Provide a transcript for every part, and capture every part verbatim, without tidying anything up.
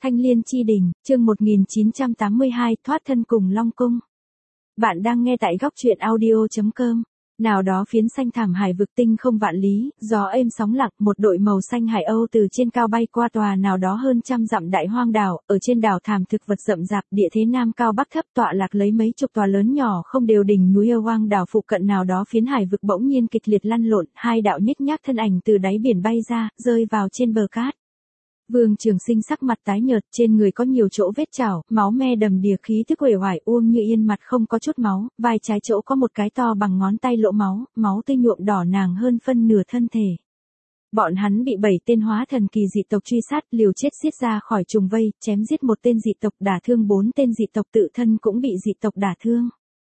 Thanh Liên Chi Đình, chương một nghìn chín trăm tám mươi hai, thoát thân cùng Long Cung. Bạn đang nghe tại góc truyện audio chấm com. Nào đó phiến xanh thảm hải vực tinh không vạn lý, gió êm sóng lặng, một đội màu xanh hải âu từ trên cao bay qua tòa nào đó hơn trăm dặm đại hoang đảo, ở trên đảo thảm thực vật rậm rạp, địa thế nam cao bắc thấp tọa lạc lấy mấy chục tòa lớn nhỏ không đều đỉnh núi ở hoang đảo phụ cận nào đó phiến hải vực bỗng nhiên kịch liệt lăn lộn, hai đạo nhích nhác thân ảnh từ đáy biển bay ra, rơi vào trên bờ cát. Vương Trường Sinh sắc mặt tái nhợt, trên người có nhiều chỗ vết chảo, máu me đầm đìa, khí tức uể oải. Uông Như Yên mặt không có chút máu, vai trái chỗ có một cái to bằng ngón tay lỗ máu, máu tươi nhuộm đỏ nàng hơn phân nửa thân thể. Bọn hắn bị bảy tên hóa thần kỳ dị tộc truy sát, liều chết giết ra khỏi trùng vây, chém giết một tên dị tộc, đả thương bốn tên dị tộc, tự thân cũng bị dị tộc đả thương.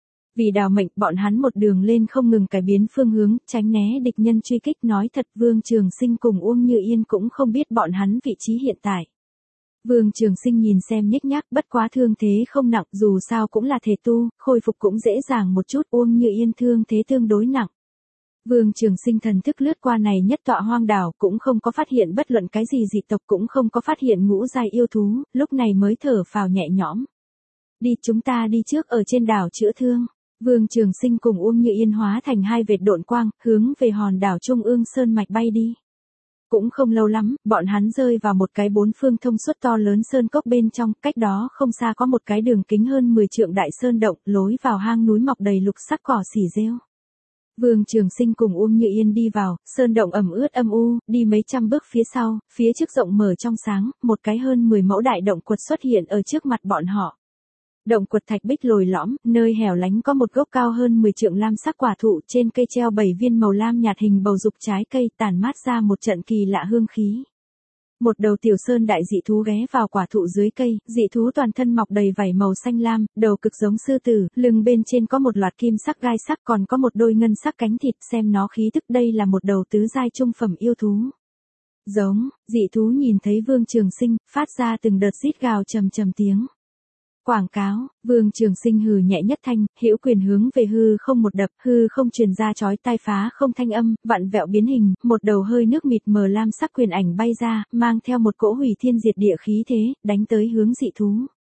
Vì đào mệnh, bọn hắn một đường lên không ngừng cải biến phương hướng, tránh né địch nhân truy kích. Nói thật, Vương Trường Sinh cùng Uông Như Yên cũng không biết bọn hắn vị trí hiện tại. Vương Trường Sinh nhìn xem nhếch nhác, bất quá thương thế không nặng, dù sao cũng là thể tu, khôi phục cũng dễ dàng một chút. Uông Như Yên thương thế tương đối nặng. Vương Trường Sinh thần thức lướt qua này nhất tọa hoang đảo, cũng không có phát hiện bất luận cái gì dị tộc, cũng không có phát hiện ngũ giai yêu thú, lúc này mới thở phào nhẹ nhõm. Đi, chúng ta đi trước, ở trên đảo chữa thương. Vương Trường Sinh cùng Uông Như Yên hóa thành hai vệt độn quang, hướng về hòn đảo Trung ương sơn mạch bay đi. Cũng không lâu lắm, bọn hắn rơi vào một cái bốn phương thông suốt to lớn sơn cốc bên trong, cách đó không xa có một cái đường kính hơn mười trượng đại sơn động, lối vào hang núi mọc đầy lục sắc cỏ xỉ rêu. Vương Trường Sinh cùng Uông Như Yên đi vào, sơn động ẩm ướt âm u, đi mấy trăm bước phía sau, phía trước rộng mở trong sáng, một cái hơn mười mẫu đại động quật xuất hiện ở trước mặt bọn họ. Động quật thạch bích lồi lõm, nơi hẻo lánh có một gốc cao hơn mười trượng lam sắc quả thụ, trên cây treo bảy viên màu lam nhạt hình bầu dục trái cây, tản mát ra một trận kỳ lạ hương khí. Một đầu tiểu sơn đại dị thú ghé vào quả thụ dưới cây, dị thú toàn thân mọc đầy vảy màu xanh lam, đầu cực giống sư tử, lưng bên trên có một loạt kim sắc gai sắc, còn có một đôi ngân sắc cánh thịt, xem nó khí tức đây là một đầu tứ giai trung phẩm yêu thú. Giống, dị thú nhìn thấy Vương Trường Sinh, phát ra từng đợt rít gào trầm trầm tiếng. Quảng cáo, Vương Trường Sinh hừ nhẹ nhất thanh, hữu quyền hướng về hư không một đập, hư không truyền ra chói tai phá không thanh âm, vặn vẹo biến hình, một đầu hơi nước mịt mờ lam sắc quyền ảnh bay ra, mang theo một cỗ hủy thiên diệt địa khí thế, đánh tới hướng dị thú.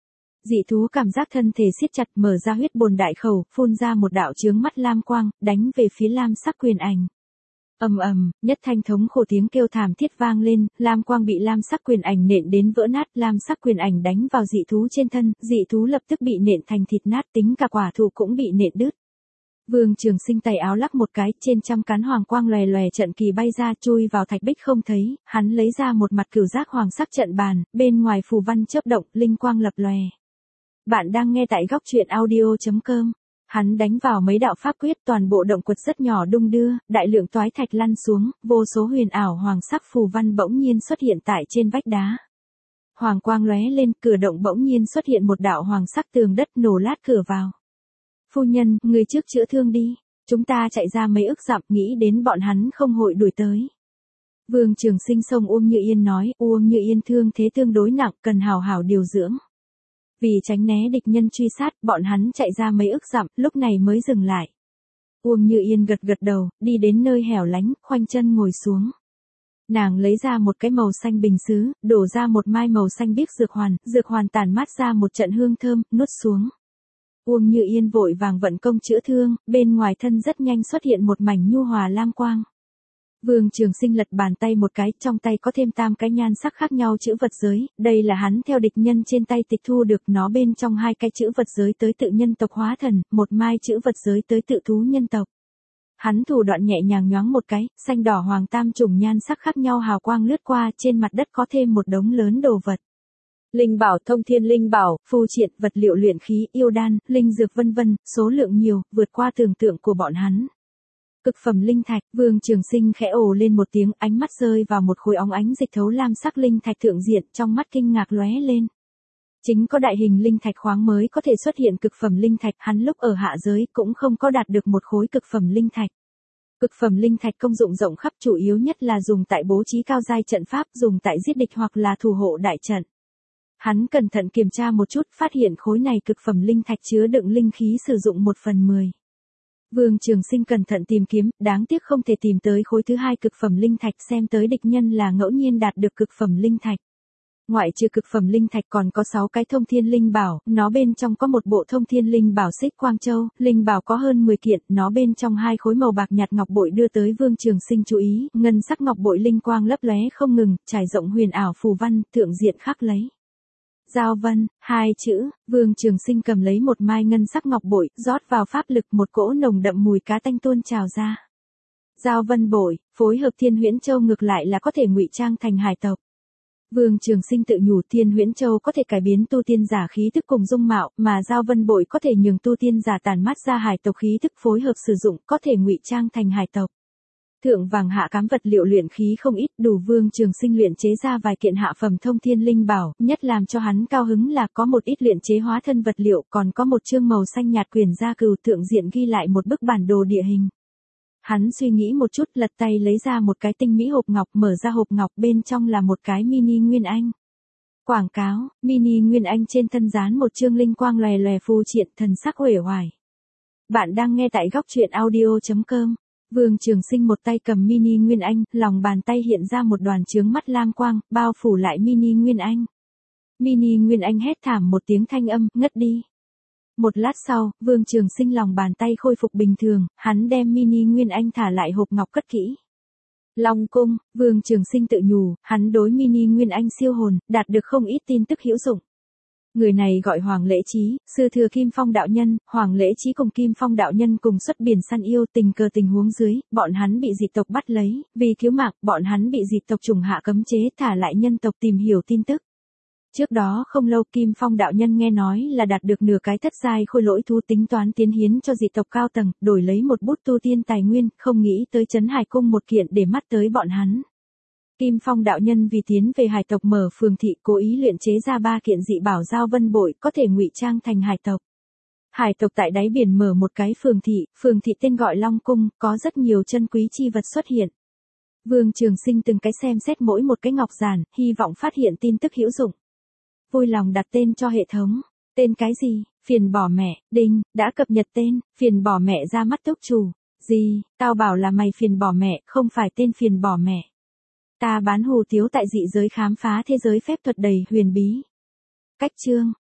Dị thú cảm giác thân thể siết chặt, mở ra huyết bồn đại khẩu, phun ra một đạo chướng mắt lam quang, đánh về phía lam sắc quyền ảnh. Ầm ầm, nhất thanh thống khổ tiếng kêu thảm thiết vang lên, lam quang bị lam sắc quyền ảnh nện đến vỡ nát, lam sắc quyền ảnh đánh vào dị thú trên thân, dị thú lập tức bị nện thành thịt nát, tính cả quả thụ cũng bị nện đứt. Vương Trường Sinh tay áo lắc một cái, trên trăm cán hoàng quang lòe lòe trận kỳ bay ra, chui vào thạch bích không thấy, hắn lấy ra một mặt cửu giác hoàng sắc trận bàn, bên ngoài phù văn chớp động, linh quang lập lòe. Bạn đang nghe tại góc truyện audio chấm com. Hắn đánh vào mấy đạo pháp quyết, toàn bộ động quật rất nhỏ đung đưa, đại lượng toái thạch lăn xuống, vô số huyền ảo hoàng sắc phù văn bỗng nhiên xuất hiện tại trên vách đá. Hoàng quang lóe lên, cửa động bỗng nhiên xuất hiện một đạo hoàng sắc tường đất, nổ lát cửa vào. Phu nhân, người trước chữa thương đi, chúng ta chạy ra mấy ức dặm, nghĩ đến bọn hắn không hội đuổi tới. Vương Trường Sinh xông Uông Như Yên nói, Uông Như Yên thương thế tương đối nặng, cần hào hảo điều dưỡng. Vì tránh né địch nhân truy sát, bọn hắn chạy ra mấy ức dặm, lúc này mới dừng lại. Uông Như Yên gật gật đầu, đi đến nơi hẻo lánh, khoanh chân ngồi xuống. Nàng lấy ra một cái màu xanh bình sứ, đổ ra một mai màu xanh biếc dược hoàn, dược hoàn tản mát ra một trận hương thơm, nuốt xuống. Uông Như Yên vội vàng vận công chữa thương, bên ngoài thân rất nhanh xuất hiện một mảnh nhu hòa lam quang. Vương Trường Sinh lật bàn tay một cái, trong tay có thêm tam cái nhan sắc khác nhau chữ vật giới, đây là hắn theo địch nhân trên tay tịch thu được, nó bên trong hai cái chữ vật giới tới tự nhân tộc hóa thần, một mai chữ vật giới tới tự thú nhân tộc. Hắn thủ đoạn nhẹ nhàng nhoáng một cái, xanh đỏ hoàng tam chủng nhan sắc khác nhau hào quang lướt qua, trên mặt đất có thêm một đống lớn đồ vật. Linh bảo, thông thiên linh bảo, phù triện, vật liệu luyện khí, yêu đan, linh dược vân vân, số lượng nhiều, vượt qua tưởng tượng của bọn hắn. Cực phẩm linh thạch, Vương Trường Sinh khẽ ồ lên một tiếng, ánh mắt rơi vào một khối óng ánh dịch thấu lam sắc linh thạch thượng diện, trong mắt kinh ngạc lóe lên. Chính có đại hình linh thạch khoáng mới có thể xuất hiện cực phẩm linh thạch, hắn lúc ở hạ giới cũng không có đạt được một khối cực phẩm linh thạch. Cực phẩm linh thạch công dụng rộng khắp, chủ yếu nhất là dùng tại bố trí cao giai trận pháp, dùng tại giết địch hoặc là thủ hộ đại trận. Hắn cẩn thận kiểm tra một chút, phát hiện khối này cực phẩm linh thạch chứa đựng linh khí sử dụng một phần mười. Vương Trường Sinh cẩn thận tìm kiếm, đáng tiếc không thể tìm tới khối thứ hai cực phẩm linh thạch, xem tới địch nhân là ngẫu nhiên đạt được cực phẩm linh thạch. Ngoại trừ cực phẩm linh thạch còn có sáu cái thông thiên linh bảo, nó bên trong có một bộ thông thiên linh bảo xích quang châu, linh bảo có hơn mười kiện, nó bên trong hai khối màu bạc nhạt ngọc bội đưa tới Vương Trường Sinh chú ý, ngân sắc ngọc bội linh quang lấp lóe không ngừng, trải rộng huyền ảo phù văn, thượng diện khắc lấy Giao Vân, hai chữ. Vương Trường Sinh cầm lấy một mai ngân sắc ngọc bội, rót vào pháp lực, một cỗ nồng đậm mùi cá tanh tuôn trào ra. Giao Vân bội, phối hợp Thiên Huyễn Châu ngược lại là có thể ngụy trang thành hải tộc. Vương Trường Sinh tự nhủ Thiên Huyễn Châu có thể cải biến tu tiên giả khí tức cùng dung mạo, mà Giao Vân bội có thể nhường tu tiên giả tản mát ra hải tộc khí tức phối hợp sử dụng, có thể ngụy trang thành hải tộc. Thượng vàng hạ cám vật liệu luyện khí không ít, đủ Vương Trường Sinh luyện chế ra vài kiện hạ phẩm thông thiên linh bảo, nhất làm cho hắn cao hứng là có một ít luyện chế hóa thân vật liệu, còn có một chương màu xanh nhạt quyển gia cừu, thượng diện ghi lại một bức bản đồ địa hình. Hắn suy nghĩ một chút, lật tay lấy ra một cái tinh mỹ hộp ngọc, mở ra hộp ngọc, bên trong là một cái mini Nguyên Anh. Quảng cáo, mini Nguyên Anh trên thân dán một chương linh quang lòe lòe phù triện, thần sắc uể oải. Bạn đang nghe tại góc truyện audio chấm com. Vương Trường Sinh một tay cầm mini Nguyên Anh, lòng bàn tay hiện ra một đoàn chướng mắt lam quang, bao phủ lại mini Nguyên Anh. Mini Nguyên Anh hét thảm một tiếng thanh âm, ngất đi. Một lát sau, Vương Trường Sinh lòng bàn tay khôi phục bình thường, hắn đem mini Nguyên Anh thả lại hộp ngọc cất kỹ. Long cung, Vương Trường Sinh tự nhủ, hắn đối mini Nguyên Anh siêu hồn, đạt được không ít tin tức hữu dụng. Người này gọi Hoàng Lễ Chí, sư thừa Kim Phong đạo nhân, Hoàng Lễ Chí cùng Kim Phong đạo nhân cùng xuất biển săn yêu, tình cờ tình huống dưới, bọn hắn bị dị tộc bắt lấy, vì cứu mạng, bọn hắn bị dị tộc trùng hạ cấm chế, thả lại nhân tộc tìm hiểu tin tức. Trước đó không lâu Kim Phong đạo nhân nghe nói là đạt được nửa cái thất giai khôi lỗi thú, tính toán tiến hiến cho dị tộc cao tầng, đổi lấy một bút tu tiên tài nguyên, không nghĩ tới Trấn Hải cung một kiện để mắt tới bọn hắn. Kim Phong đạo nhân vì tiến về hải tộc mở phường thị, cố ý luyện chế ra ba kiện dị bảo Giao Vân bội, có thể ngụy trang thành hải tộc. Hải tộc tại đáy biển mở một cái phường thị, phường thị tên gọi Long Cung, có rất nhiều chân quý chi vật xuất hiện. Vương Trường Sinh từng cái xem xét mỗi một cái ngọc giản, hy vọng phát hiện tin tức hữu dụng. Vui lòng đặt tên cho hệ thống. Tên cái gì? Phiền bỏ mẹ. Đinh, đã cập nhật tên. Phiền bỏ mẹ ra mắt túc chủ. Gì? Tao bảo là mày phiền bỏ mẹ, không phải tên phiền bỏ mẹ. Ta bán hủ tiếu tại dị giới khám phá thế giới phép thuật đầy huyền bí. Cách chương,